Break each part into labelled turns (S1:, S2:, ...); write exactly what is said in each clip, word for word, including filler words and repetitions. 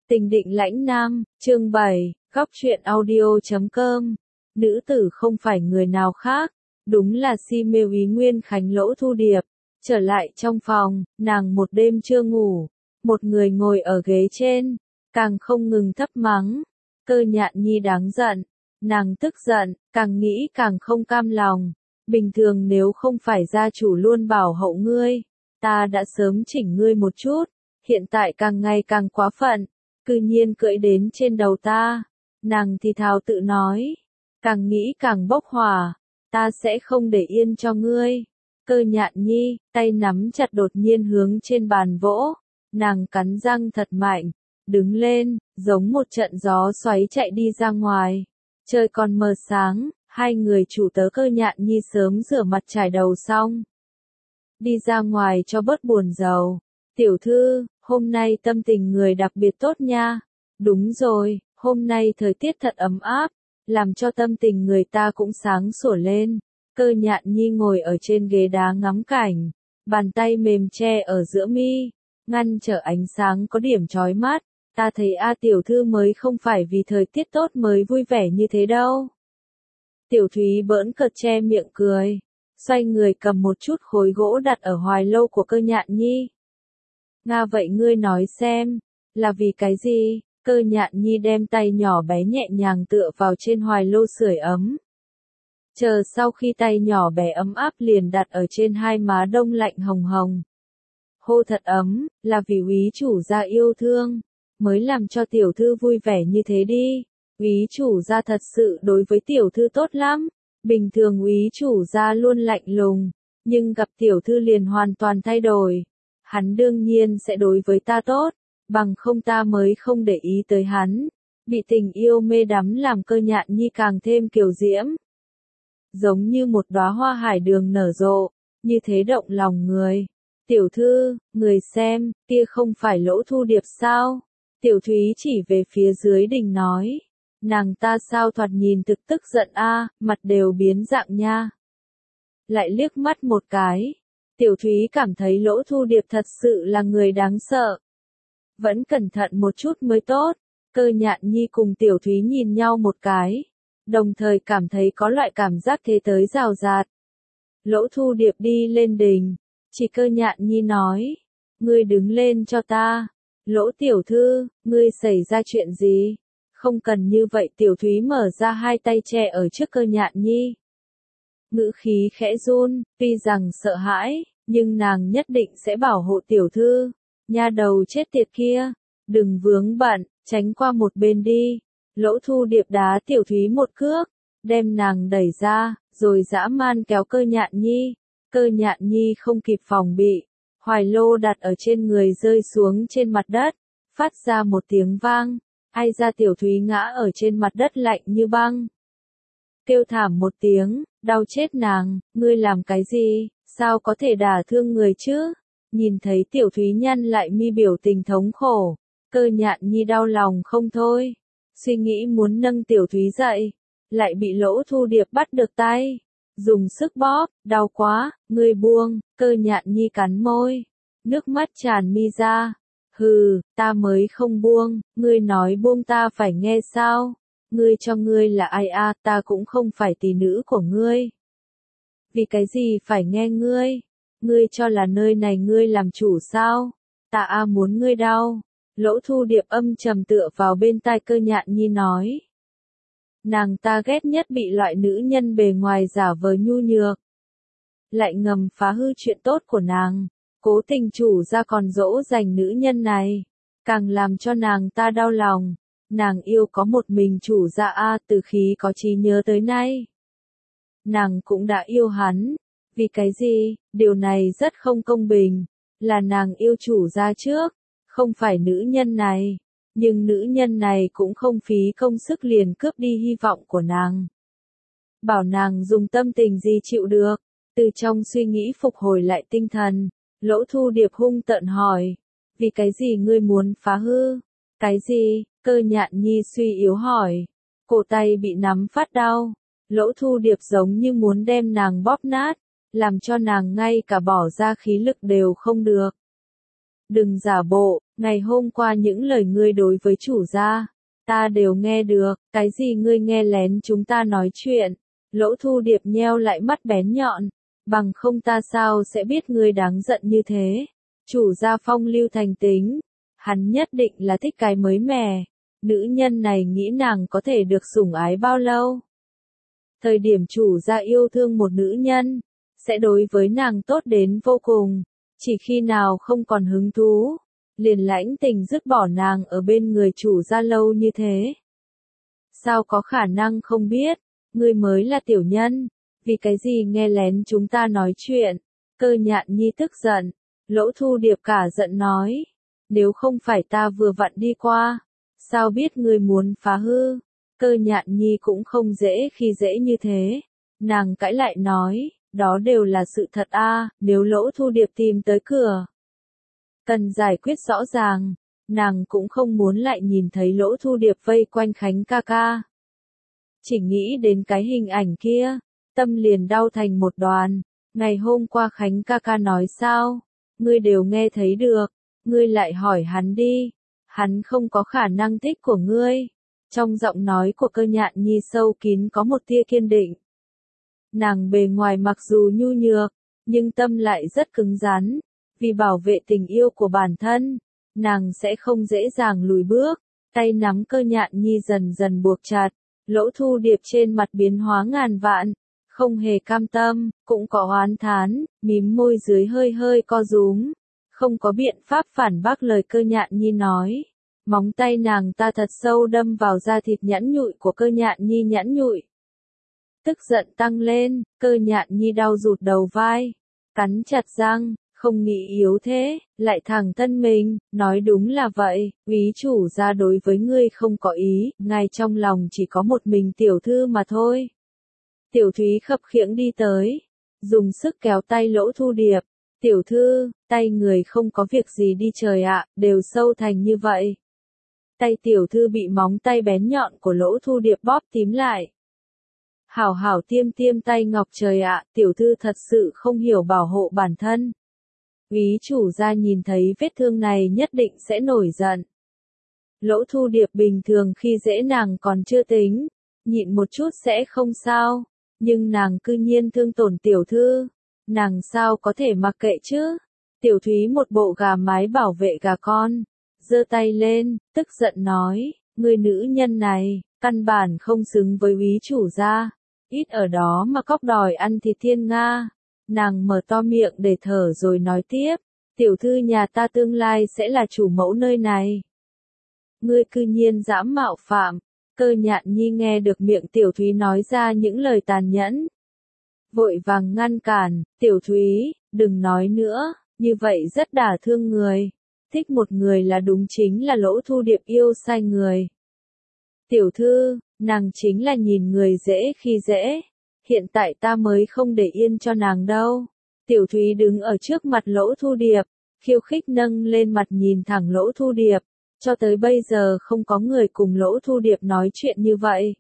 S1: Tình định lãnh nam, chương bảy, góc truyện audio chấm com. Nữ tử không phải người nào khác, đúng là si mê Úy Nguyên Khánh Lỗ Thu Điệp. Trở lại trong phòng, nàng một đêm chưa ngủ, một người ngồi ở ghế trên, càng không ngừng thấp mắng. Cơ Nhạn Nhi đáng giận, nàng tức giận, càng nghĩ càng không cam lòng. Bình thường nếu không phải gia chủ luôn bảo hậu ngươi, ta đã sớm chỉnh ngươi một chút, hiện tại càng ngày càng quá phận, cư nhiên cưỡi đến trên đầu ta. Nàng thì thào tự nói, càng nghĩ càng bốc hỏa, ta sẽ không để yên cho ngươi. Cơ Nhạn Nhi, tay nắm chặt đột nhiên hướng trên bàn vỗ, nàng cắn răng thật mạnh, đứng lên, giống một trận gió xoáy chạy đi ra ngoài. Trời còn mờ sáng, hai người chủ tớ Cơ Nhạn Nhi sớm rửa mặt trải đầu xong. Đi ra ngoài cho bớt buồn rầu. Tiểu thư, hôm nay tâm tình người đặc biệt tốt nha. Đúng rồi, hôm nay thời tiết thật ấm áp, làm cho tâm tình người ta cũng sáng sủa lên. Cơ Nhạn Nhi ngồi ở trên ghế đá ngắm cảnh, bàn tay mềm che ở giữa mi, ngăn trở ánh sáng có điểm chói mắt. Ta thấy A tiểu thư mới không phải vì thời tiết tốt mới vui vẻ như thế đâu. Tiểu Thúy bỡn cợt che miệng cười, xoay người cầm một chút khối gỗ đặt ở hoài lâu của Cơ Nhạn Nhi. Nga vậy ngươi nói xem, là vì cái gì? Cơ Nhạn Nhi đem tay nhỏ bé nhẹ nhàng tựa vào trên hoài lô sưởi ấm. Chờ sau khi tay nhỏ bé ấm áp liền đặt ở trên hai má đông lạnh hồng hồng. Hô thật ấm, là vì úy chủ gia yêu thương, mới làm cho tiểu thư vui vẻ như thế đi. Úy chủ gia thật sự đối với tiểu thư tốt lắm, bình thường úy chủ gia luôn lạnh lùng, nhưng gặp tiểu thư liền hoàn toàn thay đổi. Hắn đương nhiên sẽ đối với ta tốt, bằng không ta mới không để ý tới hắn. Bị tình yêu mê đắm làm Cơ Nhạn Nhi càng thêm kiều diễm. Giống như một đóa hoa hải đường nở rộ, như thế động lòng người. Tiểu thư, người xem, kia không phải Lỗ Thu Điệp sao? Tiểu Thúy chỉ về phía dưới đình nói. Nàng ta sao thoạt nhìn thực tức giận a, mặt đều biến dạng nha. Lại liếc mắt một cái. Tiểu Thúy cảm thấy Lỗ Thu Điệp thật sự là người đáng sợ. Vẫn cẩn thận một chút mới tốt. Cơ Nhạn Nhi cùng Tiểu Thúy nhìn nhau một cái, đồng thời cảm thấy có loại cảm giác thế tới rào rạt. Lỗ Thu Điệp đi lên đình, chỉ Cơ Nhạn Nhi nói, ngươi đứng lên cho ta. Lỗ tiểu thư, ngươi xảy ra chuyện gì? Không cần như vậy. Tiểu Thúy mở ra hai tay che ở trước Cơ Nhạn Nhi. Ngữ khí khẽ run, tuy rằng sợ hãi, nhưng nàng nhất định sẽ bảo hộ tiểu thư. Nha đầu chết tiệt kia, đừng vướng bận, tránh qua một bên đi. Lỗ Thu Điệp đá Tiểu Thúy một cước, đem nàng đẩy ra, rồi dã man kéo Cơ Nhạn Nhi. Cơ Nhạn Nhi không kịp phòng bị, hoài lô đặt ở trên người rơi xuống trên mặt đất, phát ra một tiếng vang. Ai ra Tiểu Thúy ngã ở trên mặt đất lạnh như băng. Kêu thảm một tiếng, đau chết nàng, ngươi làm cái gì, sao có thể đả thương người chứ? Nhìn thấy Tiểu Thúy nhăn lại mi biểu tình thống khổ, Cơ Nhạn Nhi đau lòng không thôi. Suy nghĩ muốn nâng Tiểu Thúy dậy, lại bị Lỗ Thu Điệp bắt được tay, dùng sức bóp, đau quá, ngươi buông. Cơ Nhạn Nhi cắn môi, nước mắt tràn mi ra. Hừ, ta mới không buông, ngươi nói buông ta phải nghe sao? Ngươi cho ngươi là ai a, ta cũng không phải tỷ nữ của ngươi. Vì cái gì phải nghe ngươi? Ngươi cho là nơi này ngươi làm chủ sao? Ta a muốn ngươi đau. Lỗ Thu Điệp âm trầm tựa vào bên tai Cơ Nhạn Nhi nói. Nàng ta ghét nhất bị loại nữ nhân bề ngoài giả vờ nhu nhược, lại ngầm phá hư chuyện tốt của nàng. Cố tình chủ ra còn dỗ dành nữ nhân này, càng làm cho nàng ta đau lòng. Nàng yêu có một mình chủ gia a, từ khi có trí nhớ tới nay. Nàng cũng đã yêu hắn. Vì cái gì? Điều này rất không công bình. Là nàng yêu chủ gia trước, không phải nữ nhân này. Nhưng nữ nhân này cũng không phí công sức liền cướp đi hy vọng của nàng. Bảo nàng dùng tâm tình gì chịu được. Từ trong suy nghĩ phục hồi lại tinh thần, Lỗ Thu Điệp hung tợn hỏi. Vì cái gì ngươi muốn phá hư? Cái gì? Cơ Nhạn Nhi suy yếu hỏi. Cổ tay bị nắm phát đau. Lỗ Thu Điệp giống như muốn đem nàng bóp nát, làm cho nàng ngay cả bỏ ra khí lực đều không được. Đừng giả bộ, Ngày hôm qua những lời ngươi đối với chủ gia, ta đều nghe được, cái gì ngươi nghe lén chúng ta nói chuyện. Lỗ Thu Điệp nheo lại mắt bén nhọn, bằng không ta sao sẽ biết ngươi đáng giận như thế. Chủ gia phong lưu thành tính, hắn nhất định là thích cái mới mẻ. Nữ nhân này nghĩ nàng có thể được sủng ái bao lâu. Thời điểm chủ gia yêu thương một nữ nhân, sẽ đối với nàng tốt đến vô cùng. Chỉ khi nào không còn hứng thú, liền lãnh tình dứt bỏ nàng ở bên người chủ gia lâu như thế. Sao có khả năng không biết, ngươi mới là tiểu nhân, vì cái gì nghe lén chúng ta nói chuyện. Cơ Nhạn Nhi tức giận, Lỗ Thu Điệp cả giận nói, nếu không phải ta vừa vặn đi qua, sao biết ngươi muốn phá hư. Cơ Nhạn Nhi cũng không dễ khi dễ như thế, nàng cãi lại nói, đó đều là sự thật a, nếu Lỗ Thu Điệp tìm tới cửa, cần giải quyết rõ ràng, nàng cũng không muốn lại nhìn thấy Lỗ Thu Điệp vây quanh Khánh ca ca. Chỉ nghĩ đến cái hình ảnh kia, tâm liền đau thành một đoàn. Ngày hôm qua Khánh ca ca nói sao, ngươi đều nghe thấy được, ngươi lại hỏi hắn đi, hắn không có khả năng thích của ngươi. Trong giọng nói của Cơ Nhạn Nhi sâu kín có một tia kiên định. Nàng bề ngoài mặc dù nhu nhược, nhưng tâm lại rất cứng rắn, vì bảo vệ tình yêu của bản thân, nàng sẽ không dễ dàng lùi bước. Tay nắm Cơ Nhạn Nhi dần dần buộc chặt, Lỗ Thu Điệp trên mặt biến hóa ngàn vạn, không hề cam tâm, cũng có oán thán, mím môi dưới hơi hơi co rúm, không có biện pháp phản bác lời Cơ Nhạn Nhi nói. Móng tay nàng ta thật sâu đâm vào da thịt nhẵn nhụi của Cơ Nhạn Nhi nhẵn nhụi. Tức giận tăng lên, Cơ Nhạn Nhi đau rụt đầu vai, cắn chặt răng, không nghĩ yếu thế, lại thẳng thân mình, nói đúng là vậy, úy chủ gia đối với ngươi không có ý, ngay trong lòng chỉ có một mình tiểu thư mà thôi. Tiểu Thúy khập khiễng đi tới, dùng sức kéo tay Lỗ Thu Điệp, tiểu thư, tay người không có việc gì đi trời ạ, đều sâu thành như vậy. Tay tiểu thư bị móng tay bén nhọn của Lỗ Thu Điệp bóp tím lại. Hảo hảo tiêm tiêm tay ngọc trời ạ, tiểu thư thật sự không hiểu bảo hộ bản thân. Úy chủ gia nhìn thấy vết thương này nhất định sẽ nổi giận. Lỗ Thu Điệp bình thường khi dễ nàng còn chưa tính, nhịn một chút sẽ không sao, nhưng nàng cư nhiên thương tổn tiểu thư, nàng sao có thể mặc kệ chứ. Tiểu Thúy một bộ gà mái bảo vệ gà con, giơ tay lên, tức giận nói, người nữ nhân này, căn bản không xứng với úy chủ gia, ít ở đó mà cóc đòi ăn thịt thiên nga. Nàng mở to miệng để thở rồi nói tiếp, tiểu thư nhà ta tương lai sẽ là chủ mẫu nơi này. Ngươi cư nhiên dám mạo phạm. Cơ Nhạn Nhi nghe được miệng Tiểu Thúy nói ra những lời tàn nhẫn, vội vàng ngăn cản, Tiểu Thúy, đừng nói nữa, như vậy rất đả thương người. Thích một người là đúng chính là Lỗ Thu Điệp yêu sai người. Tiểu thư, nàng chính là nhìn người dễ khi dễ, hiện tại ta mới không để yên cho nàng đâu. Tiểu Thúy đứng ở trước mặt Lỗ Thu Điệp, khiêu khích nâng lên mặt nhìn thẳng Lỗ Thu Điệp. Cho tới bây giờ không có người cùng Lỗ Thu Điệp nói chuyện như vậy.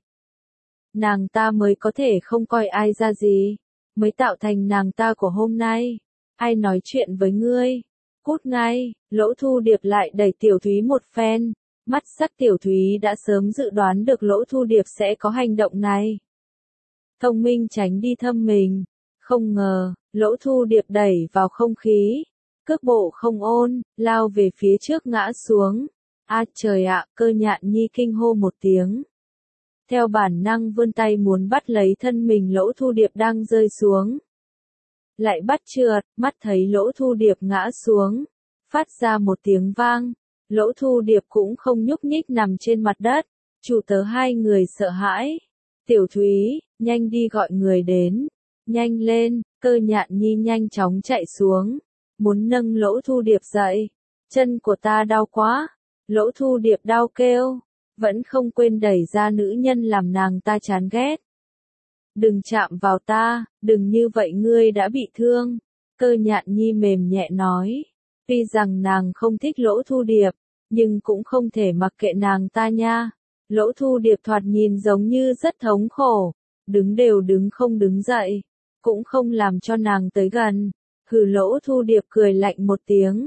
S1: Nàng ta mới có thể không coi ai ra gì, mới tạo thành nàng ta của hôm nay. Ai nói chuyện với ngươi? Cút ngay. Lỗ Thu Điệp lại đẩy Tiểu Thúy một phen, mắt sắc Tiểu Thúy đã sớm dự đoán được Lỗ Thu Điệp sẽ có hành động này. Thông minh tránh đi thâm mình, không ngờ, Lỗ Thu Điệp đẩy vào không khí, cước bộ không ôn, lao về phía trước ngã xuống. A trời ạ, Cơ Nhạn Nhi kinh hô một tiếng. Theo bản năng vươn tay muốn bắt lấy thân mình Lỗ Thu Điệp đang rơi xuống. Lại bắt trượt, mắt thấy Lỗ Thu Điệp ngã xuống, phát ra một tiếng vang. Lỗ Thu Điệp cũng không nhúc nhích nằm trên mặt đất, chủ tớ hai người sợ hãi. Tiểu Thúy, nhanh đi gọi người đến, nhanh lên. Cơ Nhạn Nhi nhanh chóng chạy xuống, muốn nâng Lỗ Thu Điệp dậy. Chân của ta đau quá. Lỗ Thu Điệp đau kêu, vẫn không quên đẩy ra nữ nhân làm nàng ta chán ghét. Đừng chạm vào ta, đừng như vậy ngươi đã bị thương. Cơ Nhạn Nhi mềm nhẹ nói, tuy rằng nàng không thích Lỗ Thu Điệp, nhưng cũng không thể mặc kệ nàng ta nha. Lỗ Thu Điệp thoạt nhìn giống như rất thống khổ, đứng đều đứng không đứng dậy, cũng không làm cho nàng tới gần. Hừ, Lỗ Thu Điệp cười lạnh một tiếng.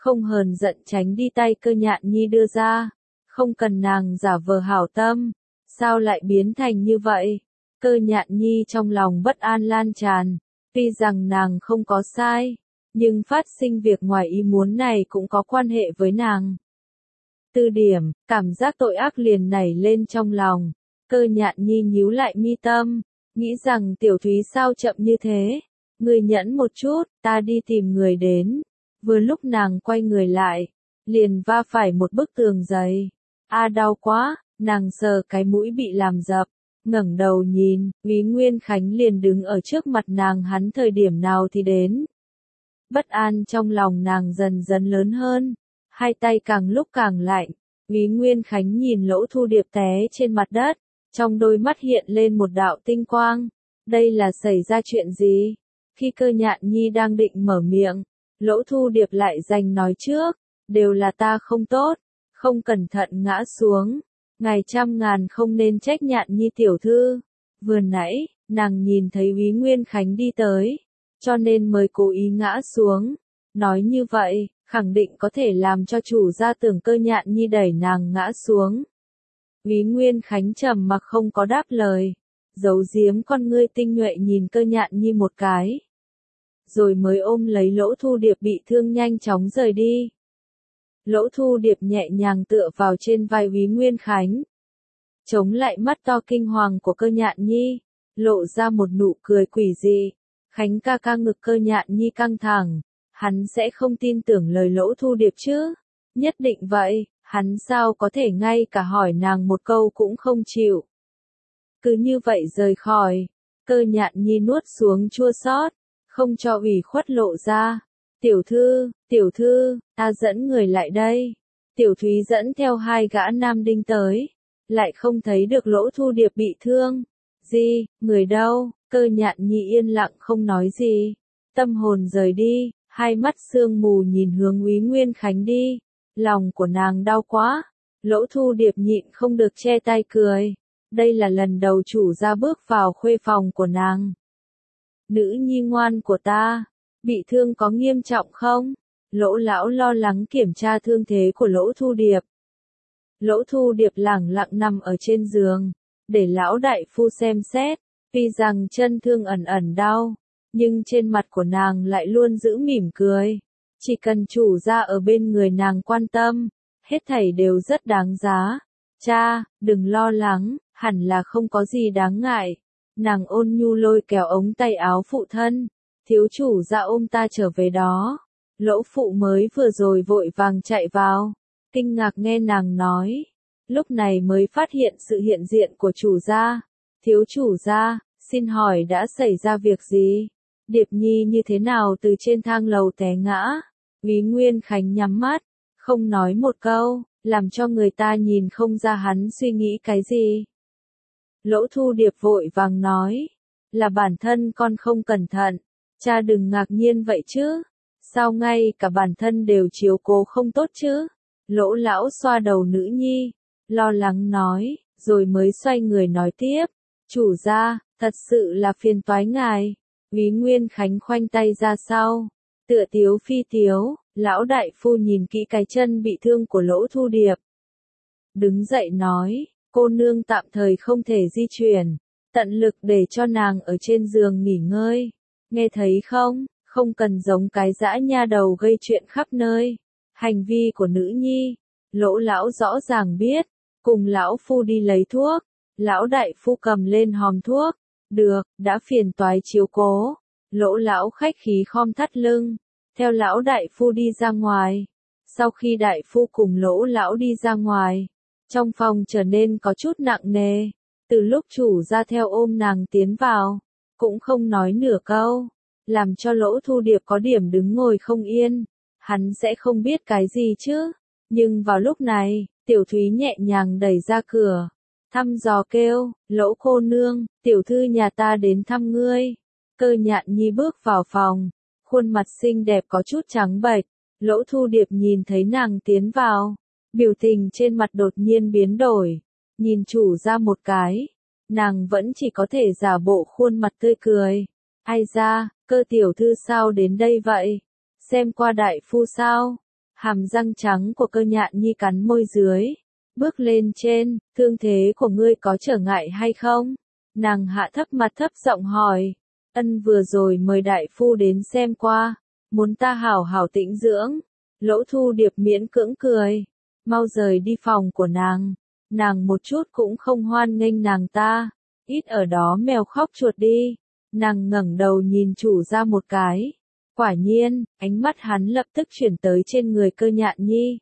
S1: không hờn giận tránh đi tay Cơ Nhạn Nhi đưa ra, không cần nàng giả vờ hảo tâm, sao lại biến thành như vậy? Cơ Nhạn Nhi trong lòng bất an lan tràn, tuy rằng nàng không có sai, nhưng phát sinh việc ngoài ý muốn này cũng có quan hệ với nàng. Từ điểm, cảm giác tội ác liền nảy lên trong lòng, Cơ Nhạn Nhi nhíu lại mi tâm, nghĩ rằng Tiểu Thúy sao chậm như thế, người nhẫn một chút, ta đi tìm người đến. Vừa lúc nàng quay người lại, liền va phải một bức tường dày. A đau quá, nàng sờ cái mũi bị làm dập, ngẩng đầu nhìn, Úy Nguyên Khánh liền đứng ở trước mặt nàng, hắn thời điểm nào thì đến. Bất an trong lòng nàng dần dần lớn hơn, hai tay càng lúc càng lạnh. Úy Nguyên Khánh nhìn Lỗ Thu Điệp té trên mặt đất, trong đôi mắt hiện lên một đạo tinh quang. Đây là xảy ra chuyện gì? Khi Cơ Nhạn Nhi đang định mở miệng, Lỗ Thu Điệp lại giành nói trước, đều là ta không tốt, không cẩn thận ngã xuống, ngài trăm ngàn không nên trách Nhạn Nhi tiểu thư. Vừa nãy, nàng nhìn thấy Úy Nguyên Khánh đi tới, cho nên mới cố ý ngã xuống. Nói như vậy, khẳng định có thể làm cho chủ gia tưởng Cơ Nhạn Nhi đẩy nàng ngã xuống. Úy Nguyên Khánh trầm mặc không có đáp lời, giấu giếm con ngươi tinh nhuệ nhìn Cơ Nhạn Nhi một cái, rồi mới ôm lấy Lỗ Thu Điệp bị thương nhanh chóng rời đi. Lỗ Thu Điệp nhẹ nhàng tựa vào trên vai Úy Nguyên Khánh, chống lại mắt to kinh hoàng của Cơ Nhạn Nhi, lộ ra một nụ cười quỷ dị. Khánh ca ca, ngực Cơ Nhạn Nhi căng thẳng, hắn sẽ không tin tưởng lời Lỗ Thu Điệp chứ? Nhất định vậy, hắn sao có thể ngay cả hỏi nàng một câu cũng không chịu. Cứ như vậy rời khỏi, Cơ Nhạn Nhi nuốt xuống chua xót, không cho ủy khuất lộ ra. Tiểu thư, tiểu thư, ta dẫn người lại đây. Tiểu Thúy dẫn theo hai gã nam đinh tới, lại không thấy được Lỗ Thu Điệp bị thương. Gì, người đâu? Cơ Nhạn Nhi yên lặng không nói gì, tâm hồn rời đi, hai mắt sương mù nhìn hướng Úy Nguyên Khánh đi, lòng của nàng đau quá. Lỗ Thu Điệp nhịn không được che tay cười, đây là lần đầu chủ gia bước vào khuê phòng của nàng. Nữ nhi ngoan của ta, bị thương có nghiêm trọng không? Lỗ lão lo lắng kiểm tra thương thế của Lỗ Thu Điệp. Lỗ Thu Điệp lẳng lặng nằm ở trên giường, để lão đại phu xem xét. Tuy rằng chân thương ẩn ẩn đau, nhưng trên mặt của nàng lại luôn giữ mỉm cười. Chỉ cần chủ gia ở bên người nàng quan tâm, hết thảy đều rất đáng giá. Cha, đừng lo lắng, hẳn là không có gì đáng ngại. Nàng ôn nhu lôi kéo ống tay áo phụ thân, thiếu chủ gia ôm ta trở về đó. Lỗ phụ mới vừa rồi vội vàng chạy vào, kinh ngạc nghe nàng nói, lúc này mới phát hiện sự hiện diện của chủ gia. Thiếu chủ gia, xin hỏi đã xảy ra việc gì? Điệp Nhi như thế nào từ trên thang lầu té ngã? Úy Nguyên Khánh nhắm mắt, không nói một câu, làm cho người ta nhìn không ra hắn suy nghĩ cái gì. Lỗ Thu Điệp vội vàng nói, là bản thân con không cẩn thận, cha đừng ngạc nhiên vậy chứ, sao ngay cả bản thân đều chiếu cố không tốt chứ? Lỗ lão xoa đầu nữ nhi, lo lắng nói, rồi mới xoay người nói tiếp, chủ gia, thật sự là phiền toái ngài. Úy Nguyên Khánh khoanh tay ra sau, tựa tiếu phi tiếu, lão đại phu nhìn kỹ cái chân bị thương của Lỗ Thu Điệp. Đứng dậy nói, cô nương tạm thời không thể di chuyển, tận lực để cho nàng ở trên giường nghỉ ngơi. Nghe thấy không, không cần giống cái dã nha đầu gây chuyện khắp nơi. Hành vi của nữ nhi, Lỗ lão rõ ràng biết, cùng lão phu đi lấy thuốc. Lão đại phu cầm lên hòm thuốc, được, đã phiền toái chiếu cố. Lỗ lão khách khí khom thắt lưng, theo lão đại phu đi ra ngoài. Sau khi đại phu cùng Lỗ lão đi ra ngoài, trong phòng trở nên có chút nặng nề. Từ lúc chủ gia theo ôm nàng tiến vào, cũng không nói nửa câu, làm cho Lỗ Thu Điệp có điểm đứng ngồi không yên. Hắn sẽ không biết cái gì chứ? Nhưng vào lúc này, Tiểu Thúy nhẹ nhàng đẩy ra cửa, thăm dò kêu, Lỗ cô nương, tiểu thư nhà ta đến thăm ngươi. Cơ Nhạn Nhi bước vào phòng, khuôn mặt xinh đẹp có chút trắng bệch. Lỗ Thu Điệp nhìn thấy nàng tiến vào, biểu tình trên mặt đột nhiên biến đổi, nhìn chủ gia một cái, nàng vẫn chỉ có thể giả bộ khuôn mặt tươi cười. Ai ra, Cơ tiểu thư sao đến đây vậy? Xem qua đại phu sao? Hàm răng trắng của Cơ Nhạn Nhi cắn môi dưới. Bước lên trên, thương thế của ngươi có trở ngại hay không? Nàng hạ thấp mặt thấp giọng hỏi. Ân vừa rồi mời đại phu đến xem qua. Muốn ta hảo hảo tĩnh dưỡng. Lỗ Thu Điệp miễn cưỡng cười. Mau rời đi phòng của nàng. Nàng một chút cũng không hoan nghênh nàng ta. Ít ở đó mèo khóc chuột đi. Nàng ngẩng đầu nhìn chủ ra một cái. Quả nhiên, ánh mắt hắn lập tức chuyển tới trên người Cơ Nhạn Nhi.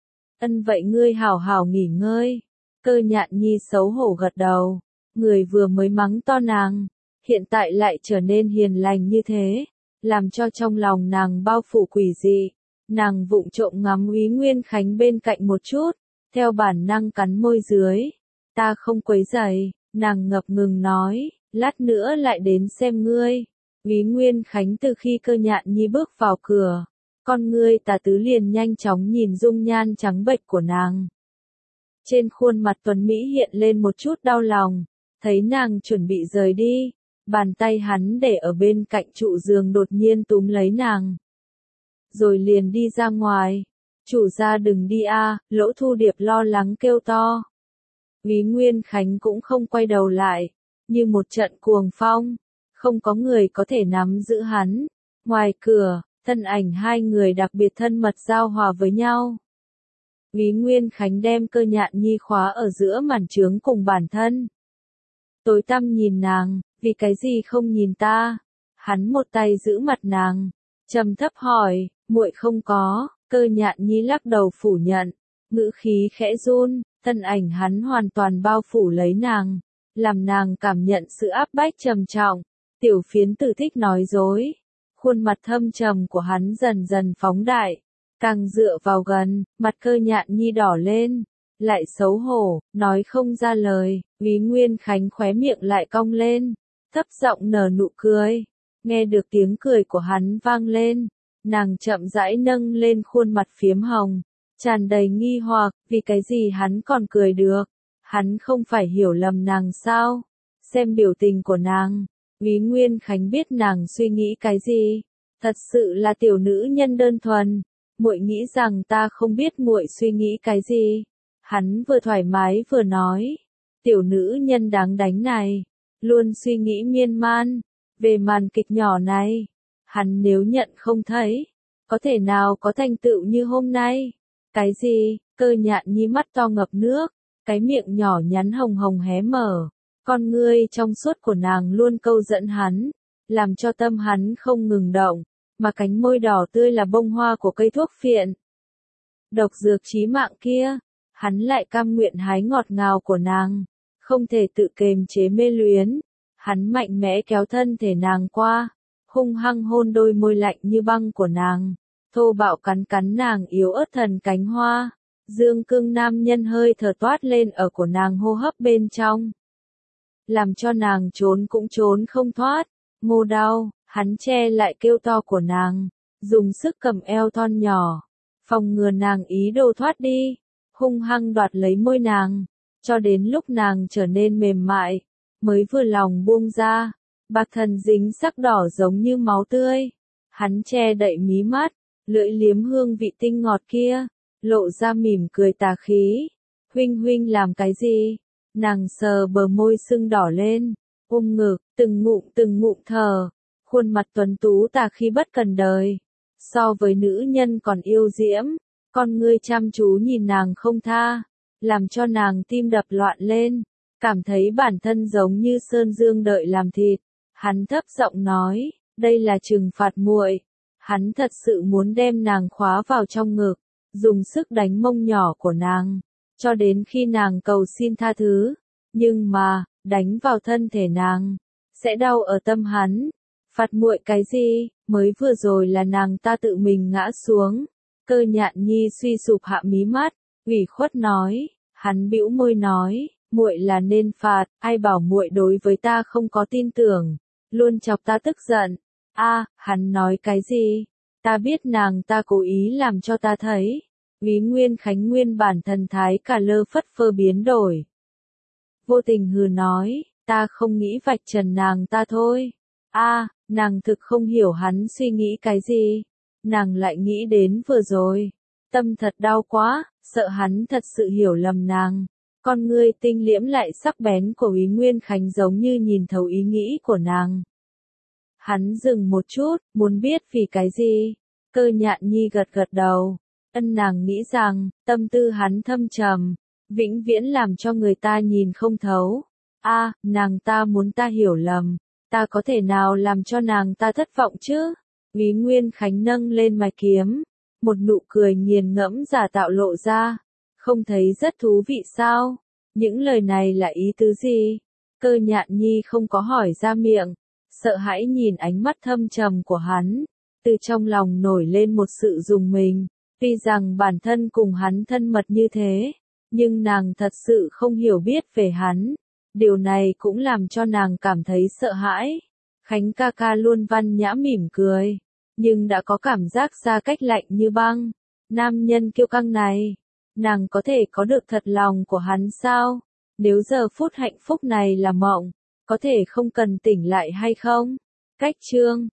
S1: Ân vậy ngươi hảo hảo nghỉ ngơi. Cơ Nhạn Nhi xấu hổ gật đầu. Người vừa mới mắng to nàng, hiện tại lại trở nên hiền lành như thế, làm cho trong lòng nàng bao phủ quỷ dị. Nàng vụng trộm ngắm Úy Nguyên Khánh bên cạnh một chút, theo bản năng cắn môi dưới. Ta không quấy rầy, nàng ngập ngừng nói, lát nữa lại đến xem ngươi. Úy Nguyên Khánh từ khi Cơ Nhạn Nhi bước vào cửa, con ngươi tà tứ liền nhanh chóng nhìn dung nhan trắng bệch của nàng. Trên khuôn mặt tuấn Mỹ hiện lên một chút đau lòng, thấy nàng chuẩn bị rời đi, bàn tay hắn để ở bên cạnh trụ giường đột nhiên túm lấy nàng. Rồi liền đi ra ngoài, chủ gia đừng đi a, Lỗ Thu Điệp lo lắng kêu to. Úy Nguyên Khánh cũng không quay đầu lại, như một trận cuồng phong, không có người có thể nắm giữ hắn. Ngoài cửa, thân ảnh hai người đặc biệt thân mật giao hòa với nhau. Úy Nguyên Khánh đem Cơ Nhạn Nhi khóa ở giữa màn trướng cùng bản thân. Tối tăm nhìn nàng, vì cái gì không nhìn ta? Hắn một tay giữ mặt nàng, trầm thấp hỏi, muội không có. Cơ Nhạn Nhi lắc đầu phủ nhận, ngữ khí khẽ run, thân ảnh hắn hoàn toàn bao phủ lấy nàng, làm nàng cảm nhận sự áp bách trầm trọng. Tiểu phiến tử thích nói dối. Khuôn mặt thâm trầm của hắn dần dần phóng đại, càng dựa vào gần, mặt Cơ Nhạn Nhi đỏ lên, lại xấu hổ, nói không ra lời. Úy Nguyên Khánh khóe miệng lại cong lên, thấp giọng nở nụ cười. Nghe được tiếng cười của hắn vang lên, nàng chậm rãi nâng lên khuôn mặt phiếm hồng, tràn đầy nghi hoặc, vì cái gì hắn còn cười được? Hắn không phải hiểu lầm nàng sao? Xem biểu tình của nàng, Úy Nguyên Khánh biết nàng suy nghĩ cái gì. Thật sự là tiểu nữ nhân đơn thuần. Muội nghĩ rằng ta không biết muội suy nghĩ cái gì. Hắn vừa thoải mái vừa nói, tiểu nữ nhân đáng đánh này, luôn suy nghĩ miên man, về màn kịch nhỏ này, hắn nếu nhận không thấy, có thể nào có thành tựu như hôm nay. Cái gì? Cơ Nhạn Nhi mắt to ngập nước, cái miệng nhỏ nhắn hồng hồng hé mở, con ngươi trong suốt của nàng luôn câu dẫn hắn, làm cho tâm hắn không ngừng động, mà cánh môi đỏ tươi là bông hoa của cây thuốc phiện. Độc dược chí mạng kia, hắn lại cam nguyện hái ngọt ngào của nàng, không thể tự kềm chế mê luyến. Hắn mạnh mẽ kéo thân thể nàng qua, hung hăng hôn đôi môi lạnh như băng của nàng, thô bạo cắn cắn nàng yếu ớt thần cánh hoa. Dương cương nam nhân hơi thở toát lên ở của nàng hô hấp bên trong, làm cho nàng trốn cũng trốn không thoát. Ngô đau, hắn che lại kêu to của nàng, dùng sức cầm eo thon nhỏ, phòng ngừa nàng ý đồ thoát đi, hung hăng đoạt lấy môi nàng, cho đến lúc nàng trở nên mềm mại, mới vừa lòng buông ra. Bạc thần dính sắc đỏ giống như máu tươi, hắn che đậy mí mắt, lưỡi liếm hương vị tinh ngọt kia, lộ ra mỉm cười tà khí. Huynh huynh làm cái gì? Nàng sờ bờ môi sưng đỏ lên, ôm ngực, từng ngụm từng ngụm thở, khuôn mặt tuấn tú tà khí bất cần đời, so với nữ nhân còn yêu diễm. Con ngươi chăm chú nhìn nàng không tha, làm cho nàng tim đập loạn lên, cảm thấy bản thân giống như sơn dương đợi làm thịt. Hắn thấp giọng nói, đây là trừng phạt muội. Hắn thật sự muốn đem nàng khóa vào trong ngực, dùng sức đánh mông nhỏ của nàng, cho đến khi nàng cầu xin tha thứ. Nhưng mà, đánh vào thân thể nàng, sẽ đau ở tâm hắn. Phạt muội cái gì? Mới vừa rồi là nàng ta tự mình ngã xuống. Cơ Nhạn Nhi suy sụp hạ mí mắt, ủy khuất nói. Hắn bĩu môi nói, muội là nên phạt, ai bảo muội đối với ta không có tin tưởng, luôn chọc ta tức giận. A, hắn nói cái gì? Ta biết nàng ta cố ý làm cho ta thấy. Úy Nguyên Khánh nguyên bản thần thái cả lơ phất phơ biến đổi, vô tình hừ nói, ta không nghĩ vạch trần nàng ta thôi. A, nàng thực không hiểu hắn suy nghĩ cái gì. Nàng lại nghĩ đến vừa rồi, tâm thật đau quá, sợ hắn thật sự hiểu lầm nàng. Con ngươi tinh liễm lại sắc bén của Úy Nguyên Khánh giống như nhìn thấu ý nghĩ của nàng. Hắn dừng một chút, muốn biết vì cái gì? Cơ Nhạn Nhi gật gật đầu. Ân nàng nghĩ rằng, tâm tư hắn thâm trầm, vĩnh viễn làm cho người ta nhìn không thấu. A, à, nàng ta muốn ta hiểu lầm, ta có thể nào làm cho nàng ta thất vọng chứ? Úy Nguyên Khánh nâng lên mày kiếm, một nụ cười nghiền ngẫm giả tạo lộ ra. Không thấy rất thú vị sao? Những lời này là ý tứ gì? Cơ Nhạn Nhi không có hỏi ra miệng, sợ hãi nhìn ánh mắt thâm trầm của hắn, từ trong lòng nổi lên một sự rùng mình. Tuy rằng bản thân cùng hắn thân mật như thế, nhưng nàng thật sự không hiểu biết về hắn. Điều này cũng làm cho nàng cảm thấy sợ hãi. Khánh ca ca luôn văn nhã mỉm cười, nhưng đã có cảm giác xa cách lạnh như băng. Nam nhân kiêu căng này, nàng có thể có được thật lòng của hắn sao? Nếu giờ phút hạnh phúc này là mộng, có thể không cần tỉnh lại hay không? Cách chương